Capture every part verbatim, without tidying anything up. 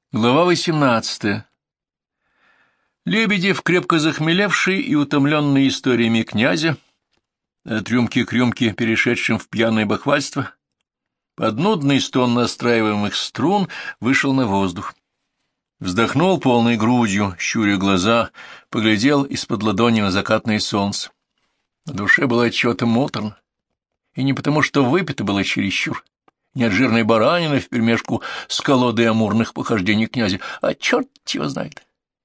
Глава восемнадцатая. Лебедев, крепко захмелевший и утомленный историями князя, от рюмки к рюмке, перешедшим в пьяное бахвальство, под нудный стон настраиваемых струн вышел на воздух. Вздохнул полной грудью, щуря глаза, поглядел из-под ладони на закатное солнце. На душе было отчего-то муторно, и не потому, что выпито было чересчур, не от жирной баранины вперемешку с колодой амурных похождений князя, а черт его знает.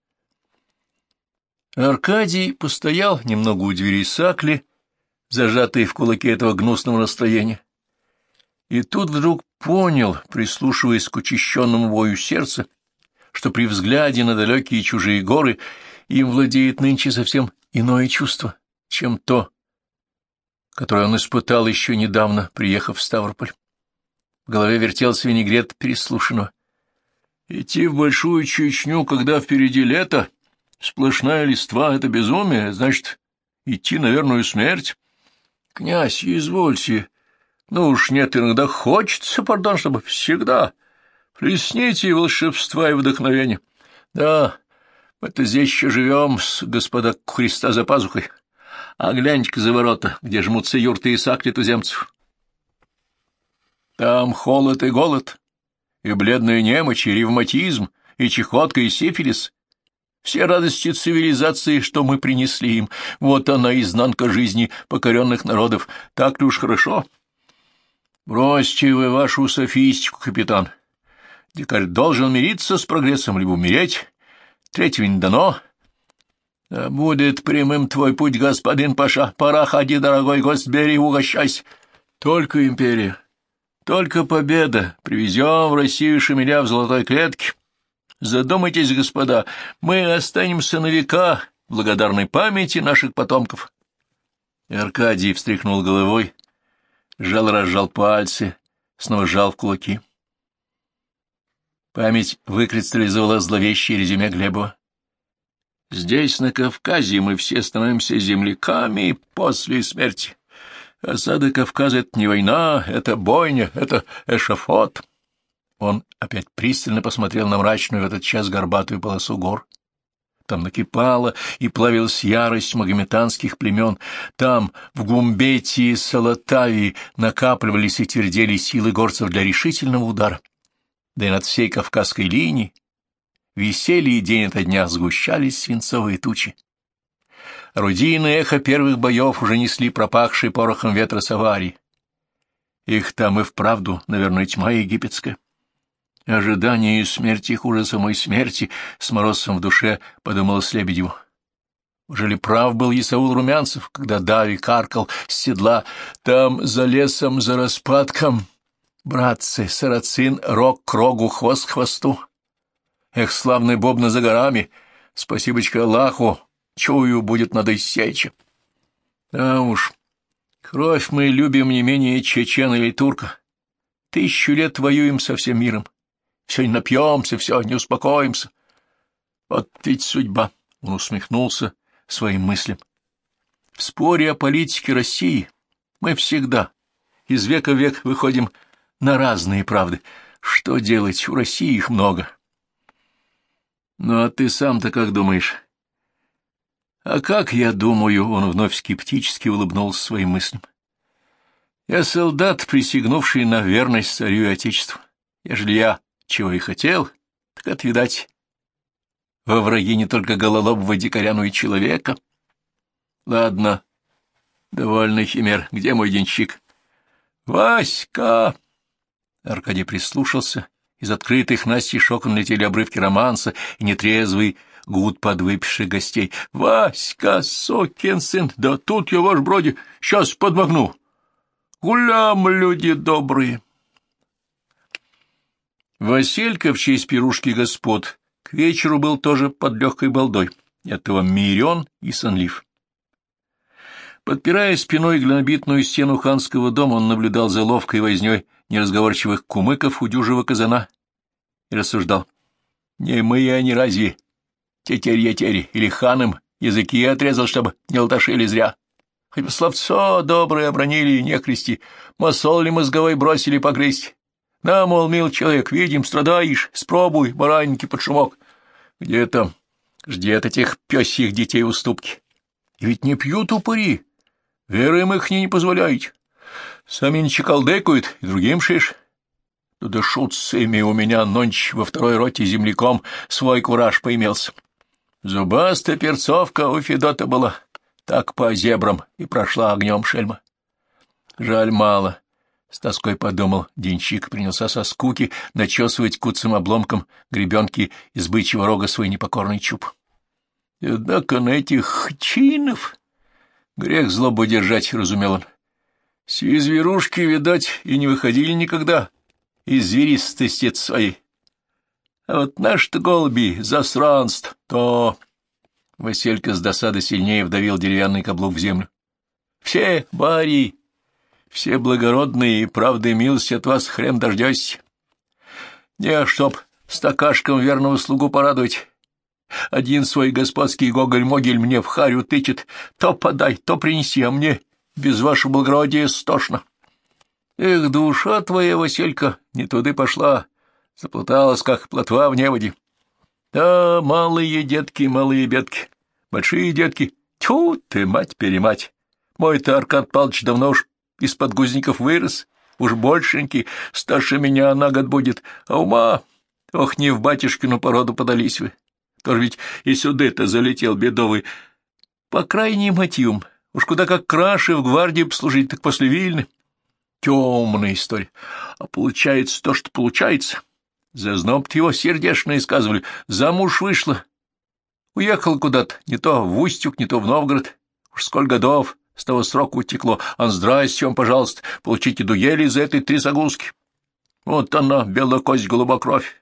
Аркадий постоял немного у двери сакли, зажатой в кулаке этого гнусного настроения, и тут вдруг понял, прислушиваясь к учащенному вою сердца, что при взгляде на далекие чужие горы им владеет нынче совсем иное чувство, чем то, которое он испытал еще недавно, приехав в Ставрополь. В голове вертелся винегрет переслушанного. Идти в Большую Чечню, когда впереди лето, сплошная листва — это безумие, значит, идти на верную смерть. Князь, извольте, ну уж нет, иногда хочется, пардон, чтобы всегда. Плесните волшебства и вдохновения. Да, мы-то здесь еще живем, с господа Христа за пазухой. А гляньте-ка за ворота, где жмутся юрты и сакли туземцев. Там холод и голод, и бледная немочь, и ревматизм, и чехотка, и сифилис. Все радости цивилизации, что мы принесли им, вот она, изнанка жизни покоренных народов. Так ли уж хорошо? Бросьте вы вашу софистику, капитан. Дикарь должен мириться с прогрессом, либо умереть. Третьего не дано. Да будет прямым твой путь, господин Паша. Пора, ходи, дорогой гость, бери, угощайся. Только империя. Только победа. Привезем в Россию Шемеля в золотой клетке. Задумайтесь, господа, мы останемся на века в благодарной памяти наших потомков. И Аркадий встряхнул головой, сжал-разжал пальцы, снова сжал в кулаки. Память выкристаллизовала зловещее резюме Глебова. Здесь, на Кавказе, мы все становимся земляками после смерти. Осада Кавказа — это не война, это бойня, это эшафот. Он опять пристально посмотрел на мрачную в этот час горбатую полосу гор. Там накипала и плавилась ярость магометанских племен. Там, в Гумбетии и Салатавии, накапливались и твердели силы горцев для решительного удара. Да и над всей Кавказской линией висели и день ото дня сгущались свинцовые тучи. Орудийное эхо первых боев уже несли пропахший порохом ветра Саварии. Их там и вправду, наверное, тьма египетская. Ожидание и смерти хуже самой смерти, с морозцем в душе подумалось Лебедеву. Уже ли прав был Исаул Румянцев, когда Дави каркал с седла «Там, за лесом, за распадком, братцы, сарацин, рог к рогу, хвост к хвосту. Эх, славный бобна за горами, спасибочка Аллаху, чую, будет надо иссечь». Да уж, кровь мы любим не менее чечена или турка. Тысячу лет воюем со всем миром. Все не напьемся, все не успокоимся. Вот ведь судьба, — он усмехнулся своим мыслям. В споре о политике России мы всегда, из века в век, выходим на разные правды. Что делать, у России их много. Ну, а ты сам-то как думаешь? А как я думаю, — он вновь скептически улыбнулся своим мыслям. Я солдат, присягнувший на верность царю и отечеству. Ежели я чего и хотел, так это, видать, во враги не только гололобого дикаря, но и человека. Ладно, довольно химер. Где мой денщик? Васька! Аркадий прислушался. Из открытых настежь окон летели обрывки романса и нетрезвый гуд подвыпивших гостей. Васька, сукин сын, да тут я, ваш броди, сейчас подмогну. Гулям, люди добрые. Василька в честь пирушки господ к вечеру был тоже под легкой балдой, и оттого мирен и сонлив. Подпирая спиной глинобитную стену ханского дома, он наблюдал за ловкой вознёй неразговорчивых кумыков у дюжего казана и рассуждал. Не мы они разве тетерь-етери или ханом языки отрезал, чтобы не лташили зря. Хоть бы словцо доброе обронили и нехристи, масол ли мозговой бросили погрызть. На, мол, мил человек, видим, страдаешь, спробуй бараники под шумок. Где там? Жди от этих пёсьих детей уступки. И ведь не пьют упыри, веры им их не позволяете. Сами не чекалдекают, и другим шиш. Ну да шут с ими, у меня нонч во второй роте земляком свой кураж поимелся. Зубастая перцовка у Федота была, так по зебрам и прошла огнем шельма. Жаль мало, с тоской подумал денщик, принялся со скуки начесывать куцым обломком гребенки из бычьего рога свой непокорный чуб. Однако на этих чинов грех злобу держать, разумел он. Сии зверушки, видать, и не выходили никогда из зверистости своей. А вот наш-то голуби, засранств, то... Василька с досады сильнее вдавил деревянный каблук в землю. Все, бари, все благородные и правды и милости от вас хрен дождётесь. Не, чтоб стакашком верного слугу порадовать. Один свой господский гоголь-могель мне в харю тычет. То подай, то принеси, а мне без вашего благородия стошно. Эх, душа твоя, Василька, не туды пошла, заплуталась, как плотва в неводе. Да, малые детки, малые бедки, большие детки, тьфу ты, мать-перемать. Мой-то Аркад Павлович давно уж из подгузников вырос, уж большенький, старше меня на год будет, а ума, ох, не в батюшкину породу подались вы. Тоже ведь и сюда-то залетел бедовый, по крайним мотивам, уж куда как краше в гвардии послужить, так после Вильны. Темная история, а получается то, что получается. Зазноб-то его сердечно сказывали, замуж вышла. Уехала куда-то, не то в Устюг, не то в Новгород. Уж сколько годов с того срока утекло. Ан, здрасте вам, пожалуйста, получите дуэли за этой трясогузки. Вот она, белокость, голубокровь.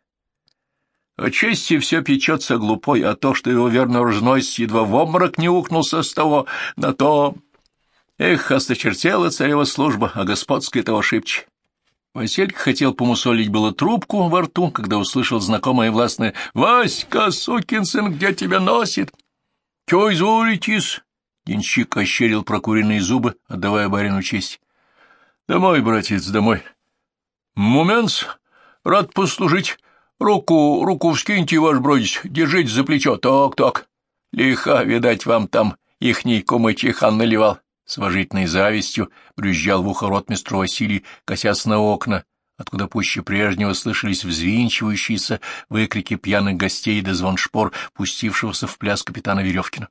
О чести все печется глупой, а то, что его верно рожнойсь едва в обморок не ухнулся с того на то... Эх, осточертела царева служба, а господская того шибче. Василька хотел помусолить было трубку во рту, когда услышал знакомое властное «Васька, сукин сын, где тебя носит?» «Чё изволитесь?» Денщик ощерил прокуренные зубы, отдавая барину честь. «Домой, братец, домой». «Моментс, рад послужить. Руку, руку вскиньте, ваш бродись, держите за плечо. Так, так. Лиха, видать, вам там ихний кумычихан наливал». С уважительной завистью брюзжал в ухо ротмистру Василий, косясь на окна, откуда пуще прежнего слышались взвинчивающиеся выкрики пьяных гостей да звон шпор, пустившегося в пляс капитана Веревкина.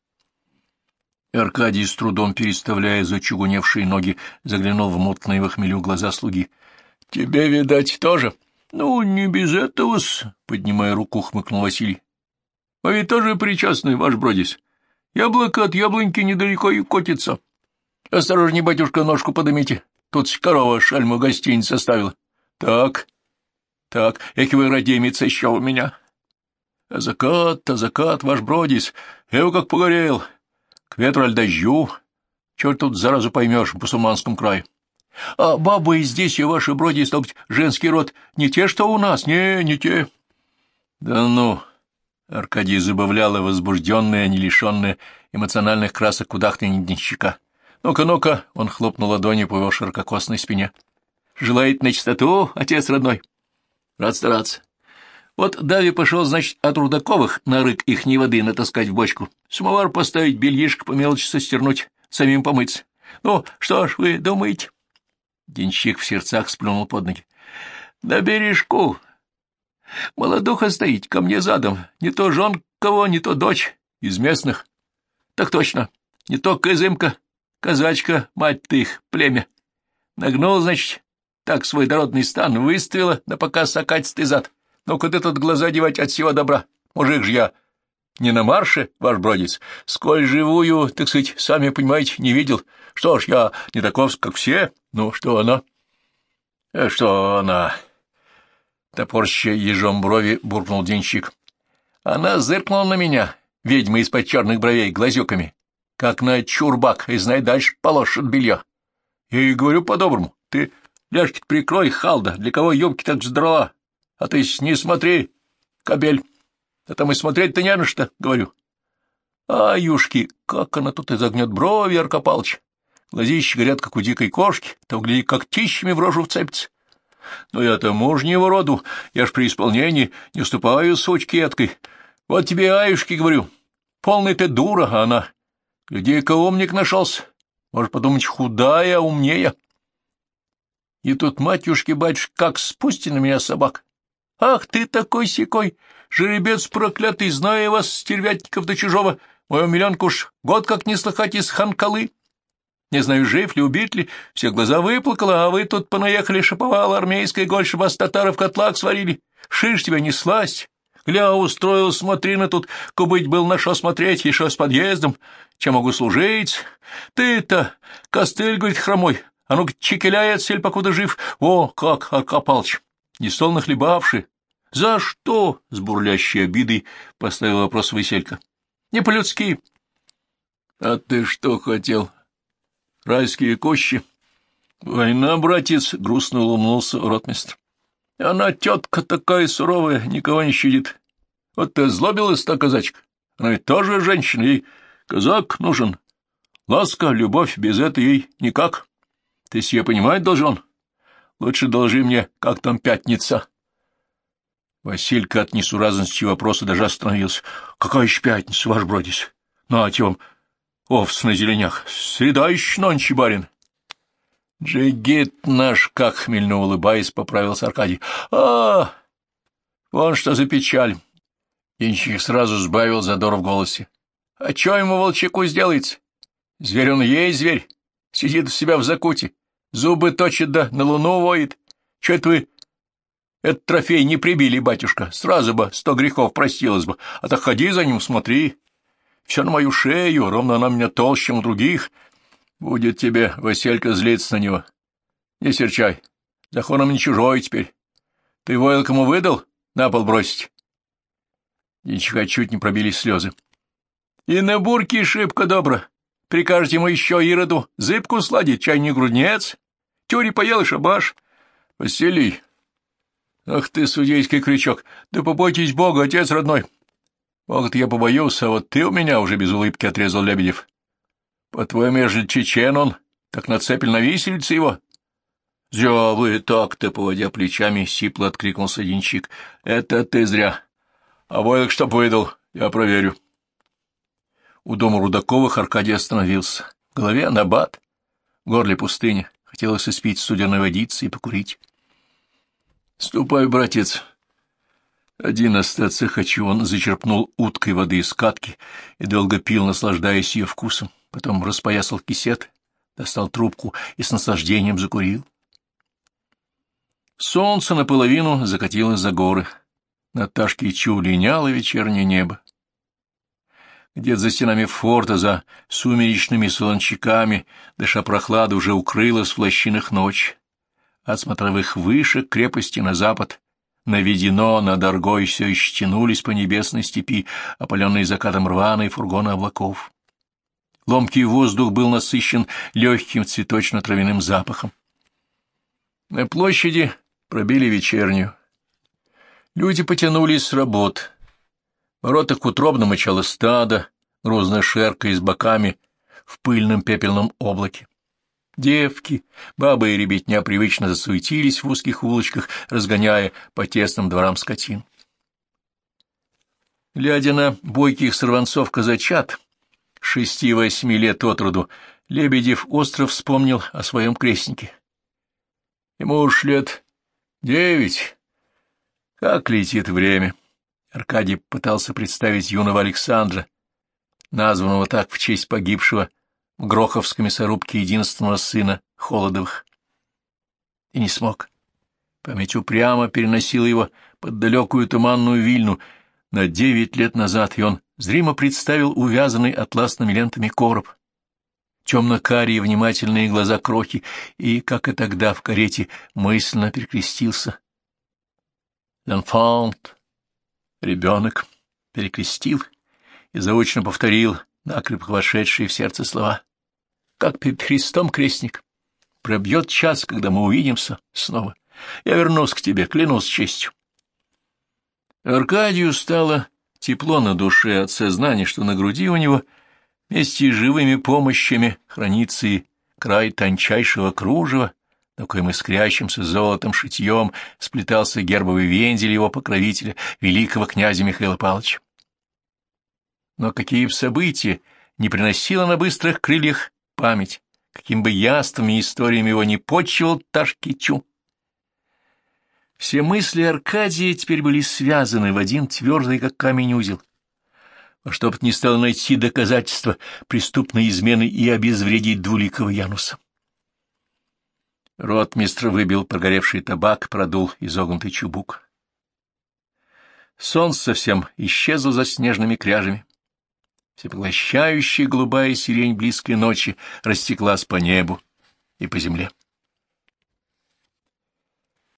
Аркадий, с трудом переставляя зачугуневшие ноги, заглянул в мутные в хмелю глаза слуги. — Тебе, видать, тоже? — Ну, не без этого-с, — поднимая руку, хмыкнул Василий. — А ведь тоже причастный, ваш бродись. Яблоко от яблоньки недалеко и котится. — Осторожней, батюшка, ножку подымите. Тут корова шальму гостиниц оставила. — Так, так, эки вы родимец еще у меня. — А закат, а закат, ваш бродись, эу как погорел. К ветру аль дождю. Чё тут заразу поймешь по Суманском краю? А бабы здесь и ваши бродись, стал быть, женский род, не те, что у нас, не, не те. — Да ну... Аркадий забавляла возбужденная, не лишенная эмоциональных красок кудахтанье денщика. «Ну-ка, ну-ка!» — он хлопнул ладонью по его ширококосной спине. «Желает на чистоту, отец родной?» «Рад стараться. Вот Дави пошел, значит, от Рудаковых на рык ихней воды натаскать в бочку, самовар поставить, бельишко по мелочи состернуть, самим помыться. Ну, что ж вы думаете?» Денщик в сердцах сплюнул под ноги. «На бережку. Молодуха стоит ко мне задом, не то жен кого, не то дочь из местных. Так точно, не то кызымка, казачка, мать ты их, племя. Нагнул, значит, так свой дородный стан, выставила на показ окатистый зад. Ну-ка ты тут глаза девать от всего добра. Мужик же я не на марше, ваш бродец. Сколь живую, так сказать, сами понимаете, не видел. Что ж, я не таков, как все. Ну, что она? А что она? Топорща ежом брови буркнул денщик. Она зыркнула на меня, ведьма из-под черных бровей, глазюками, как на чурбак, и, знай, дальше полошит белье. Я ей говорю по-доброму. Ты ляжки-то прикрой, халда, для кого юбки так задрала? А ты не смотри, кобель. А там и смотреть-то не на что, говорю. А, юшки, как она тут изогнет брови, Арка Палыч. Глазищи горят, как у дикой кошки, то, гляди, как тищами в рожу вцепится. Но я-то мужнего роду, я ж при исполнении не уступаю сучке эткой. Вот тебе, аюшки, говорю, полная ты дура, а она. Гляди-ка, умник нашелся. Может подумать, худая, умнее. И тут матюшки-батюшки как спусти на меня собак. Ах ты такой-сякой, жеребец проклятый, зная вас, стервятников до чужого, мою миллионку уж год как не слыхать из Ханкалы. Не знаю, жив ли, убит ли, все глаза выплакала, а вы тут понаехали, шаповала армейская, гольше вас татары в котлах сварили. Шиш тебя не сласть. Гля, устроил, смотри на тут, кубыть был на шо смотреть, еще с подъездом. Чем могу служить? Ты-то, костыль, говорит, хромой, а ну-ка чекеляй отсель, покуда жив. О, как, Аркадий Павлович, не стол нахлебавши. За что? С бурлящей обидой поставил вопрос Василька. Не по-людски. А ты что хотел? Райские кущи? Война, братец, грустно улыбнулся ротмистр. Она тетка такая суровая, никого не щадит. Вот ты злобилась, та казачка. Она ведь тоже женщина, ей казак нужен. Ласка, любовь, без этого ей никак. Ты себе понимать должен? Лучше должи мне, как там пятница. Василька от несуразности вопроса даже остановился. Какая еще пятница, ваш бродис? Нате вам, овц на зеленях. Среда еще нонче, барин. Джигит наш, как хмельно улыбаясь, поправился Аркадий. А, вон что за печаль. Денщик сразу сбавил задор в голосе. А что ему, волчаку, сделается? Зверь он есть зверь. Сидит у себя в закуте. Зубы точит да на луну воет. Че это вы этот трофей не прибили, батюшка? Сразу бы сто грехов простилось бы. А так ходи за ним, смотри. Все на мою шею, ровно она меня толще, чем у других. Будет тебе, Василька, злиться на него. Не серчай. Закон не чужой теперь. Ты войл кому выдал? На пол бросить. Денчика чуть не пробили слезы. И на бурке шибко добро. Прикажете ему еще Ироду зыбку сладить, чай не груднец. Тюри поел и шабаш. Василий. Ах ты, судейский крючок. Да побойтесь Бога, отец родной. Бога-то я побоюсь, а вот ты у меня уже без улыбки отрезал Лебедев. По-твоему, я же чечен он, так нацепил на виселице его. — Зря вы так-то, поводя плечами, сипло откликнулся Денчик. — Это ты зря. А войлок чтоб выдал, я проверю. У дома Рудаковых Аркадий остановился. В голове набат, в горле пустыня. Хотелось испить студеной водицы и покурить. — Ступай, братец. Один остаться хочу. Он зачерпнул уткой воды из катки и долго пил, наслаждаясь ее вкусом. Потом распоясал кисет, достал трубку и с наслаждением закурил. Солнце наполовину закатилось за горы. Над Ташкичу линяло вечернее небо. Где-то за стенами форта, за сумеречными солончаками, дыша прохладу, уже укрылась в лощинах ночь. От смотровых вышек крепости на запад наведено над Оргой все еще тянулись по небесной степи, опаленные закатом рваные фургоны облаков. Ломкий воздух был насыщен легким цветочно-травяным запахом. На площади пробили вечернюю. Люди потянулись с работ. В воротах утробно мычало стадо, грозно шеркая с боками в пыльном пепельном облаке. Девки, бабы и ребятня привычно засуетились в узких улочках, разгоняя по тесным дворам скотин. Глядя на бойких сорванцов-казачат, шести-восьми лет от роду, Лебедев остро вспомнил о своем крестнике. Ему уж лет девять. Как летит время! Аркадий пытался представить юного Александра, названного так в честь погибшего в Гроховской мясорубке единственного сына Холодовых. И не смог. Память упрямо переносила его под далекую туманную Вильну на девять лет назад, и он зримо представил увязанный атласными лентами короб, темно-карие внимательные глаза крохи, и, как и тогда в карете, мысленно перекрестился. «L'enfant», ребенок, перекрестил и заочно повторил накрепко вошедшие в сердце слова. «Как перед Христом, крестник, пробьет час, когда мы увидимся снова. Я вернусь к тебе, клянусь честью». Аркадию стало тепло на душе от сознания, что на груди у него вместе с живыми помощями хранится и край тончайшего кружева, на коем искрящимся золотом шитьем сплетался гербовый вензель его покровителя, великого князя Михаила Павловича. Но какие бы события не приносила на быстрых крыльях память, каким бы яствами и историями его не почивал Ташкичу, все мысли Аркадия теперь были связаны в один твердый, как камень, узел. Во что бы ни стало найти доказательства преступной измены и обезвредить двуликого Януса. Ротмистр выбил прогоревший табак, продул изогнутый чубук. Солнце совсем исчезло за снежными кряжами. Всепоглощающая голубая сирень близкой ночи растеклась по небу и по земле.